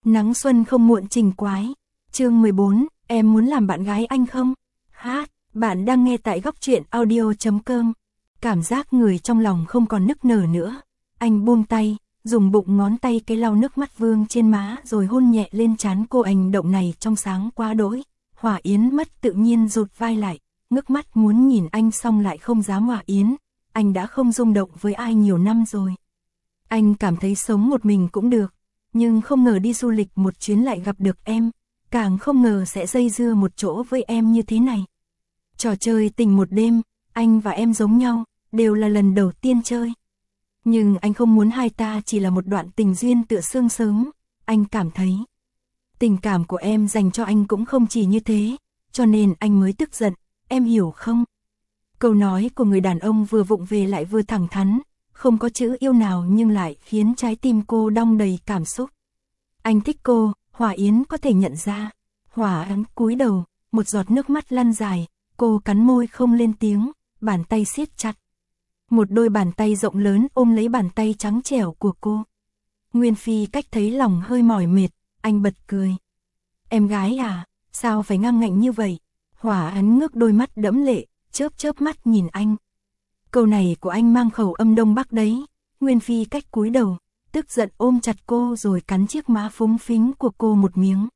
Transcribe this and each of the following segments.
Nắng xuân không muộn trình quái. Chương 14, em muốn làm bạn gái anh không? Hát, bạn đang nghe tại góc truyện audio.com. Cảm giác người trong lòng không còn nức nở nữa. Anh buông tay, dùng bụng ngón tay cái lau nước mắt vương trên má rồi hôn nhẹ lên trán cô. Hành động này trong sáng quá đỗi. Hỏa Yến mất tự nhiên rụt vai lại, ngước mắt muốn nhìn anh xong lại không dám. Hỏa Yến, anh đã không rung động với ai nhiều năm rồi. Anh cảm thấy sống một mình cũng được, nhưng không ngờ đi du lịch một chuyến lại gặp được em, càng không ngờ sẽ dây dưa một chỗ với em như thế này. Trò chơi tình một đêm, anh và em giống nhau, đều là lần đầu tiên chơi. Nhưng anh không muốn hai ta chỉ là một đoạn tình duyên tựa sương sớm, anh cảm thấy tình cảm của em dành cho anh cũng không chỉ như thế, cho nên anh mới tức giận, em hiểu không? Câu nói của người đàn ông vừa vụng về lại vừa thẳng thắn, không có chữ yêu nào nhưng lại khiến trái tim cô đong đầy cảm xúc. Anh thích cô, Hỏa Yến có thể nhận ra. Hỏa Yến cúi đầu, một giọt nước mắt lăn dài, cô cắn môi không lên tiếng, bàn tay siết chặt. Một đôi bàn tay rộng lớn ôm lấy bàn tay trắng trẻo của cô. Nguyên Phi Cách thấy lòng hơi mỏi mệt, anh bật cười. Em gái à, sao phải ngang ngạnh như vậy? Hỏa Yến ngước đôi mắt đẫm lệ, chớp chớp mắt nhìn anh. Câu này của anh mang khẩu âm Đông Bắc đấy. Nguyên Phi Cách cúi đầu, tức giận ôm chặt cô rồi cắn chiếc má phúng phính của cô một miếng.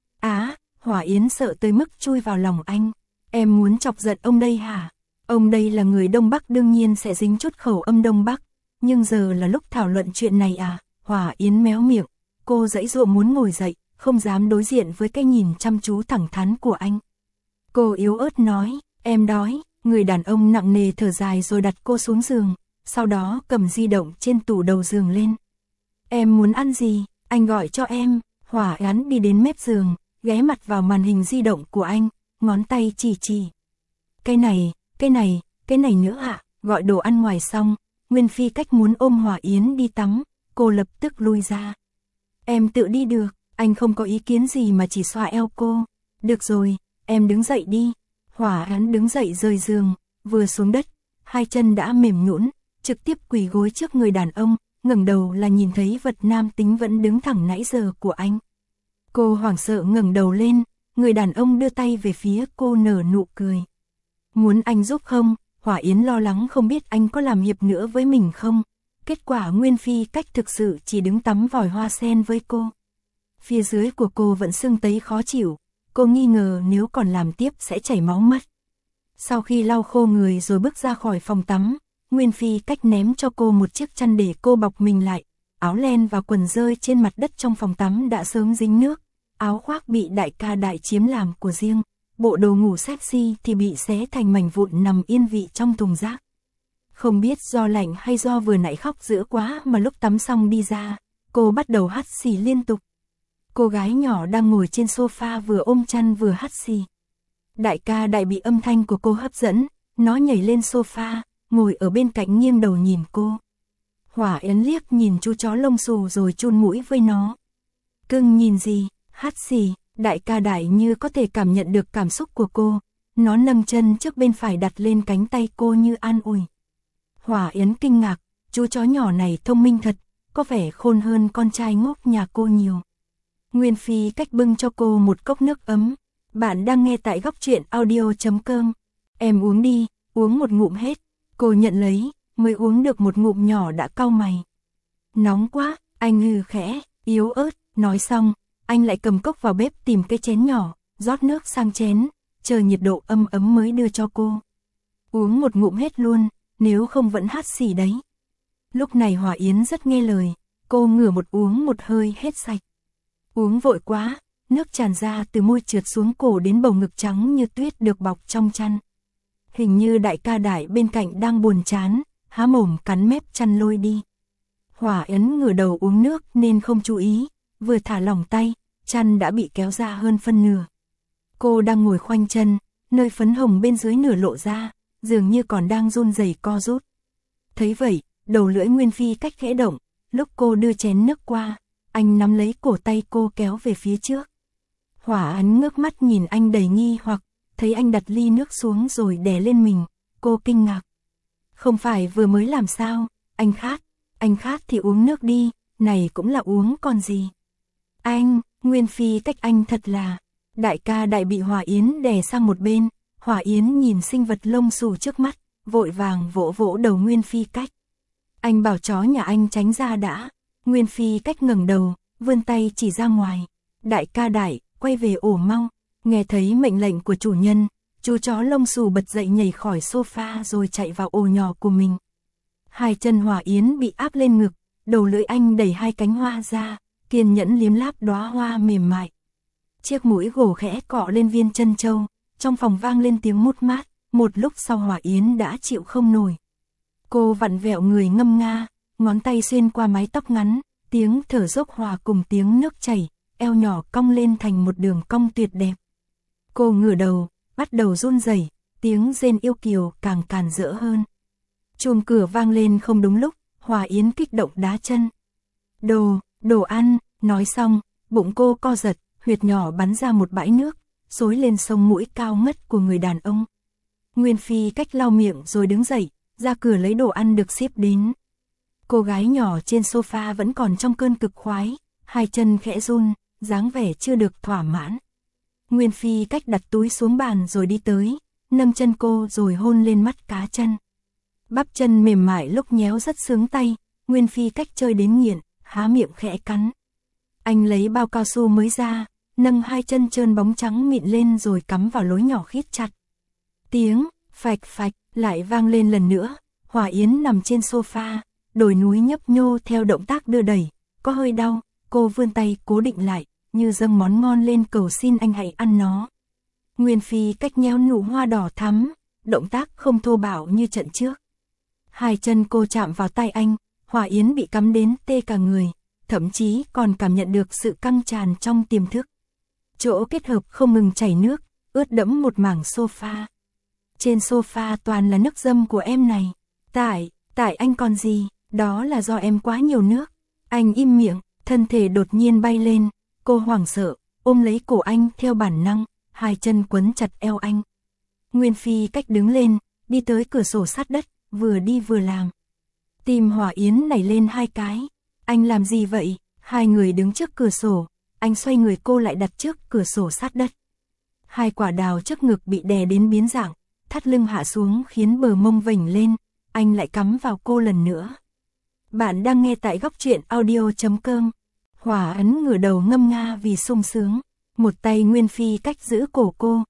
Hỏa Yến sợ tới mức chui vào lòng anh. Em muốn chọc giận ông đây hả? Ông đây là người Đông Bắc đương nhiên sẽ dính chút khẩu âm Đông Bắc. Nhưng giờ là lúc thảo luận chuyện này à? Hỏa Yến méo miệng, cô giãy giụa muốn ngồi dậy, không dám đối diện với cái nhìn chăm chú thẳng thắn của anh. Cô yếu ớt nói, em đói. Người đàn ông nặng nề thở dài rồi đặt cô xuống giường, sau đó cầm di động trên tủ đầu giường lên. Em muốn ăn gì? Anh gọi cho em. Hỏa Yến đi đến mép giường, ghé mặt vào màn hình di động của anh, ngón tay chỉ. Cái này nữa ạ. Gọi đồ ăn ngoài xong, Nguyên Phi Cách muốn ôm Hỏa Yến đi tắm, cô lập tức lui ra. Em tự đi được, anh không có ý kiến gì mà chỉ xoa eo cô. Được rồi, em đứng dậy đi. Hỏa Yến đứng dậy rời giường, vừa xuống đất, hai chân đã mềm nhũn, trực tiếp quỳ gối trước người đàn ông, ngẩng đầu là nhìn thấy vật nam tính vẫn đứng thẳng nãy giờ của anh. Cô hoảng sợ ngẩng đầu lên, người đàn ông đưa tay về phía cô nở nụ cười. Muốn anh giúp không? Hỏa Yến lo lắng không biết anh có làm hiệp nữa với mình không. Kết quả Nguyên Phi Cách thực sự chỉ đứng tắm vòi hoa sen với cô. Phía dưới của cô vẫn sưng tấy khó chịu. Cô nghi ngờ nếu còn làm tiếp sẽ chảy máu mất. Sau khi lau khô người rồi bước ra khỏi phòng tắm, Nguyên Phi Cách ném cho cô một chiếc chăn để cô bọc mình lại. Áo len và quần rơi trên mặt đất trong phòng tắm đã sớm dính nước. Áo khoác bị đại ca đại chiếm làm của riêng. Bộ đồ ngủ sexy thì bị xé thành mảnh vụn nằm yên vị trong thùng rác. Không biết do lạnh hay do vừa nãy khóc dữ quá mà lúc tắm xong đi ra, cô bắt đầu hắt xì liên tục. Cô gái nhỏ đang ngồi trên sofa vừa ôm chăn vừa hắt xì. Đại ca đại bị âm thanh của cô hấp dẫn, nó nhảy lên sofa, ngồi ở bên cạnh nghiêng đầu nhìn cô. Hỏa Yến liếc nhìn chú chó lông xù rồi chun mũi với nó. Cưng nhìn gì? Hắt xì. Đại ca đại như có thể cảm nhận được cảm xúc của cô. Nó nâng chân trước bên phải đặt lên cánh tay cô như an ủi. Hỏa Yến kinh ngạc, chú chó nhỏ này thông minh thật, có vẻ khôn hơn con trai ngốc nhà cô nhiều. Nguyên Phi Cách bưng cho cô một cốc nước ấm. Bạn đang nghe tại góc truyện audio.com. Em uống đi, uống một ngụm hết. Cô nhận lấy, mới uống được một ngụm nhỏ đã cau mày. Nóng quá, anh hừ khẽ, yếu ớt, nói xong, anh lại cầm cốc vào bếp tìm cái chén nhỏ, rót nước sang chén, chờ nhiệt độ ấm mới đưa cho cô. Uống một ngụm hết luôn, nếu không vẫn hắt xì đấy. Lúc này Hỏa Yến rất nghe lời, cô ngửa một uống một hơi hết sạch. Uống vội quá, nước tràn ra từ môi trượt xuống cổ đến bầu ngực trắng như tuyết được bọc trong chăn. Hình như đại ca đại bên cạnh đang buồn chán, há mồm cắn mép chăn lôi đi. Hỏa Yến ngửa đầu uống nước nên không chú ý, vừa thả lỏng tay, chăn đã bị kéo ra hơn phân nửa. Cô đang ngồi khoanh chân, nơi phấn hồng bên dưới nửa lộ ra, dường như còn đang run rẩy co rút. Thấy vậy, đầu lưỡi Nguyên Phi Cách khẽ động, lúc cô đưa chén nước qua, anh nắm lấy cổ tay cô kéo về phía trước. Hỏa Yến ngước mắt nhìn anh đầy nghi hoặc, thấy anh đặt ly nước xuống rồi đè lên mình, cô kinh ngạc. Không phải vừa mới làm sao, anh khát thì uống nước đi, này cũng là uống còn gì. Anh, Nguyên Phi Cách anh thật là. Đại ca đại bị Hòa Yến đè sang một bên, Hòa Yến nhìn sinh vật lông xù trước mắt, vội vàng vỗ vỗ đầu Nguyên Phi Cách. Anh bảo chó nhà anh tránh ra đã. Nguyên Phi Cách ngẩng đầu, vươn tay chỉ ra ngoài. Đại ca đại, quay về ổ mau. Nghe thấy mệnh lệnh của chủ nhân, chú chó lông xù bật dậy nhảy khỏi sofa rồi chạy vào ổ nhỏ của mình. Hai chân Hòa Yến bị áp lên ngực, đầu lưỡi anh đẩy hai cánh hoa ra, kiên nhẫn liếm láp đóa hoa mềm mại. Chiếc mũi gỗ khẽ cọ lên viên chân châu, trong phòng vang lên tiếng mút mát, một lúc sau Hòa Yến đã chịu không nổi. Cô vặn vẹo người ngâm nga, ngón tay xuyên qua mái tóc ngắn, tiếng thở dốc hòa cùng tiếng nước chảy, eo nhỏ cong lên thành một đường cong tuyệt đẹp. Cô ngửa đầu, bắt đầu run rẩy, tiếng rên yêu kiều càng càn rỡ hơn. Chuông cửa vang lên không đúng lúc, Hòa Yến kích động đá chân. Đồ ăn, nói xong, bụng cô co giật, huyệt nhỏ bắn ra một bãi nước, xối lên sống mũi cao ngất của người đàn ông. Nguyên Phi Cách lau miệng rồi đứng dậy, ra cửa lấy đồ ăn được xếp đến. Cô gái nhỏ trên sofa vẫn còn trong cơn cực khoái, hai chân khẽ run, dáng vẻ chưa được thỏa mãn. Nguyên Phi Cách đặt túi xuống bàn rồi đi tới, nâng chân cô rồi hôn lên mắt cá chân. Bắp chân mềm mại lúc nhéo rất sướng tay, Nguyên Phi Cách chơi đến nghiện, há miệng khẽ cắn. Anh lấy bao cao su mới ra, nâng hai chân trơn bóng trắng mịn lên rồi cắm vào lối nhỏ khít chặt. Tiếng phạch phạch lại vang lên lần nữa, Hòa Yến nằm trên sofa, đồi núi nhấp nhô theo động tác đưa đẩy, có hơi đau, cô vươn tay cố định lại, như dâng món ngon lên cầu xin anh hãy ăn nó. Nguyên Phi Cách nhéo nụ hoa đỏ thắm, động tác không thô bạo như trận trước. Hai chân cô chạm vào tay anh, Hòa Yến bị cắm đến tê cả người, thậm chí còn cảm nhận được sự căng tràn trong tiềm thức. Chỗ kết hợp không ngừng chảy nước, ướt đẫm một mảng sofa. Trên sofa toàn là nước dâm của em này. Tại anh còn gì, đó là do em quá nhiều nước. Anh im miệng, thân thể đột nhiên bay lên, cô hoảng sợ, ôm lấy cổ anh theo bản năng, hai chân quấn chặt eo anh. Nguyên Phi Cách đứng lên, đi tới cửa sổ sát đất, vừa đi vừa làm. Tim Hòa Yến nảy lên hai cái. Anh làm gì vậy? Hai người đứng trước cửa sổ, anh xoay người cô lại đặt trước cửa sổ sát đất. Hai quả đào trước ngực bị đè đến biến dạng, thắt lưng hạ xuống khiến bờ mông vểnh lên, anh lại cắm vào cô lần nữa. Bạn đang nghe tại góc truyện audio.com. Hòa Ấn ngửa đầu ngâm nga vì sung sướng, một tay Nguyên Phi Cách giữ cổ cô,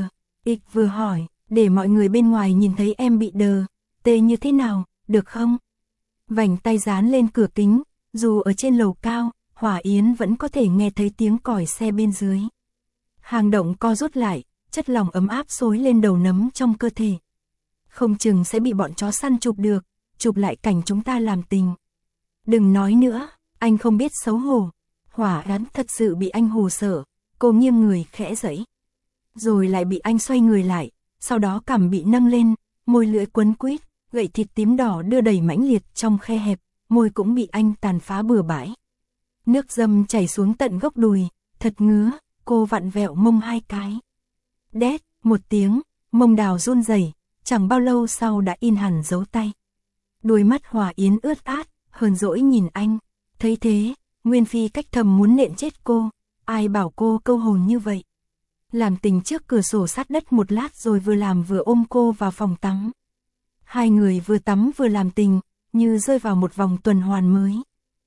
vừa hỏi, để mọi người bên ngoài nhìn thấy em bị đờ, tê như thế nào, được không? Vành tay dán lên cửa kính, dù ở trên lầu cao, Hòa Yến vẫn có thể nghe thấy tiếng còi xe bên dưới. Hang động co rút lại, chất lỏng ấm áp xối lên đầu nấm trong cơ thể. Không chừng sẽ bị bọn chó săn chụp được, chụp lại cảnh chúng ta làm tình. Đừng nói nữa, anh không biết xấu hổ. Hòa Yến thật sự bị anh hù sợ, cô nghiêng người khẽ giãy. Rồi lại bị anh xoay người lại, sau đó cằm bị nâng lên, môi lưỡi quấn quýt, gậy thịt tím đỏ đưa đầy mãnh liệt trong khe hẹp, môi cũng bị anh tàn phá bừa bãi. Nước dâm chảy xuống tận gốc đùi, thật ngứa, cô vặn vẹo mông hai cái. Đét, một tiếng, mông đào run rẩy, chẳng bao lâu sau đã in hẳn dấu tay. Đôi mắt Hòa Yến ướt át, hờn dỗi nhìn anh. Thấy thế, Nguyên Phi Cách thầm muốn nện chết cô, ai bảo cô câu hồn như vậy. Làm tình trước cửa sổ sát đất một lát rồi vừa làm vừa ôm cô vào phòng tắm. Hai người vừa tắm vừa làm tình, như rơi vào một vòng tuần hoàn mới.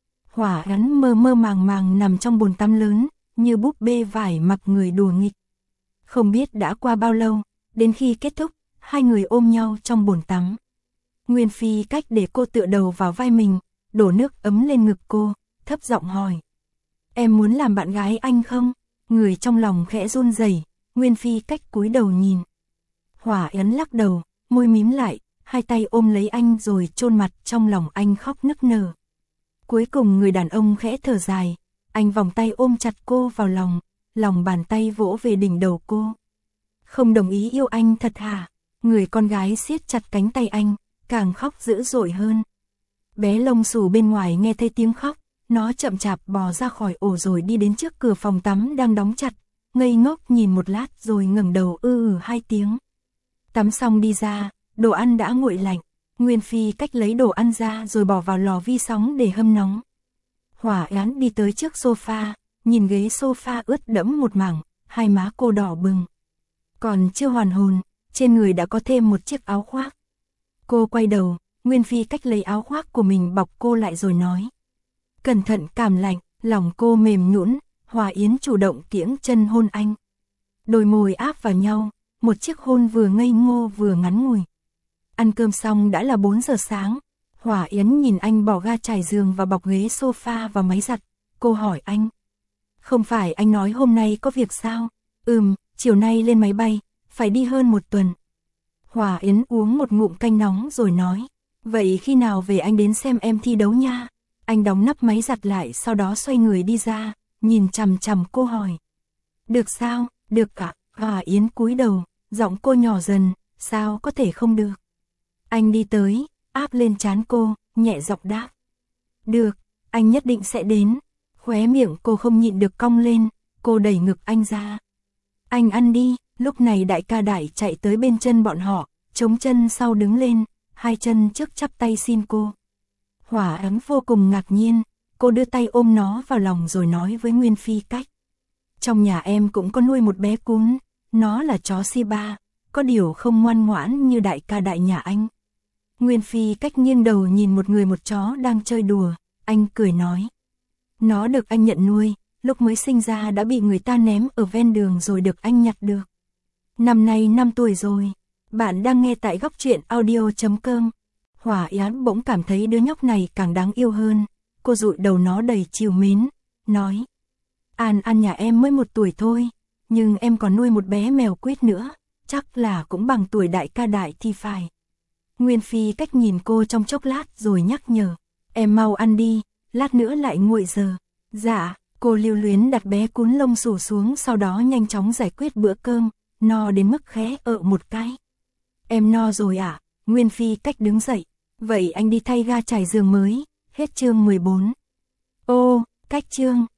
Hòa Yến mơ mơ màng màng nằm trong bồn tắm lớn, như búp bê vải mặc người đùa nghịch. Không biết đã qua bao lâu, đến khi kết thúc, hai người ôm nhau trong bồn tắm. Nguyên Phi Cách để cô tựa đầu vào vai mình, đổ nước ấm lên ngực cô, thấp giọng hỏi. Em muốn làm bạn gái anh không? Người trong lòng khẽ run rẩy, Nguyên Phi Cách cúi đầu nhìn. Hòa Yến lắc đầu, môi mím lại, hai tay ôm lấy anh rồi chôn mặt trong lòng anh khóc nức nở. Cuối cùng người đàn ông khẽ thở dài, anh vòng tay ôm chặt cô vào lòng, lòng bàn tay vỗ về đỉnh đầu cô. Không đồng ý yêu anh thật hả? Người con gái siết chặt cánh tay anh, càng khóc dữ dội hơn. Bé lông xù bên ngoài nghe thấy tiếng khóc, nó chậm chạp bò ra khỏi ổ rồi đi đến trước cửa phòng tắm đang đóng chặt, ngây ngốc nhìn một lát rồi ngẩng đầu hai tiếng. Tắm xong đi ra, đồ ăn đã nguội lạnh, Nguyên Phi Cách lấy đồ ăn ra rồi bỏ vào lò vi sóng để hâm nóng. Hòa Yến đi tới trước sofa, nhìn ghế sofa ướt đẫm một mảng, hai má cô đỏ bừng. Còn chưa hoàn hồn, trên người đã có thêm một chiếc áo khoác. Cô quay đầu, Nguyên Phi Cách lấy áo khoác của mình bọc cô lại rồi nói. Cẩn thận cảm lạnh, lòng cô mềm nhũn, Hòa Yến chủ động kiễng chân hôn anh. Đôi môi áp vào nhau, một chiếc hôn vừa ngây ngô vừa ngắn ngủi. Ăn cơm xong đã là 4 giờ sáng, Hòa Yến nhìn anh bỏ ga trải giường và bọc ghế sofa vào máy giặt, cô hỏi anh. Không phải anh nói hôm nay có việc sao? Chiều nay lên máy bay, phải đi hơn 1 tuần. Hòa Yến uống một ngụm canh nóng rồi nói, vậy khi nào về anh đến xem em thi đấu nha? Anh đóng nắp máy giặt lại sau đó xoay người đi ra, nhìn chằm chằm cô hỏi. Được sao? Được ạ. Hòa Yến cúi đầu, giọng cô nhỏ dần, sao có thể không được? Anh đi tới, áp lên trán cô, nhẹ giọng đáp. Được, anh nhất định sẽ đến. Khóe miệng cô không nhịn được cong lên, cô đẩy ngực anh ra. Anh ăn đi. Lúc này đại ca Đại chạy tới bên chân bọn họ, chống chân sau đứng lên, hai chân trước chắp tay xin cô. Hòa Yến vô cùng ngạc nhiên, cô đưa tay ôm nó vào lòng rồi nói với Nguyên Phi Cách. Trong nhà em cũng có nuôi một bé cún, nó là chó Shiba, có điều không ngoan ngoãn như đại ca Đại nhà anh. Nguyên Phi Cách nghiêng đầu nhìn một người một chó đang chơi đùa, anh cười nói. Nó được anh nhận nuôi, lúc mới sinh ra đã bị người ta ném ở ven đường rồi được anh nhặt được. Năm nay 5 tuổi rồi. Bạn đang nghe tại góc truyện audio.com. Hòa Yến bỗng cảm thấy đứa nhóc này càng đáng yêu hơn. Cô dụi đầu nó đầy trìu mến, nói. An nhà em mới 1 tuổi thôi, nhưng em còn nuôi một bé mèo quýt nữa, chắc là cũng bằng tuổi đại ca Đại thì phải. Nguyên Phi Cách nhìn cô trong chốc lát rồi nhắc nhở. Em mau ăn đi, lát nữa lại nguội giờ. Dạ, cô lưu luyến đặt bé cún lông xù xuống sau đó nhanh chóng giải quyết bữa cơm. No đến mức khẽ ợ một cái. Em no rồi ạ. Nguyên Phi Cách đứng dậy. Vậy anh đi thay ga trải giường mới. Hết chương 14. Ô, Cách chương.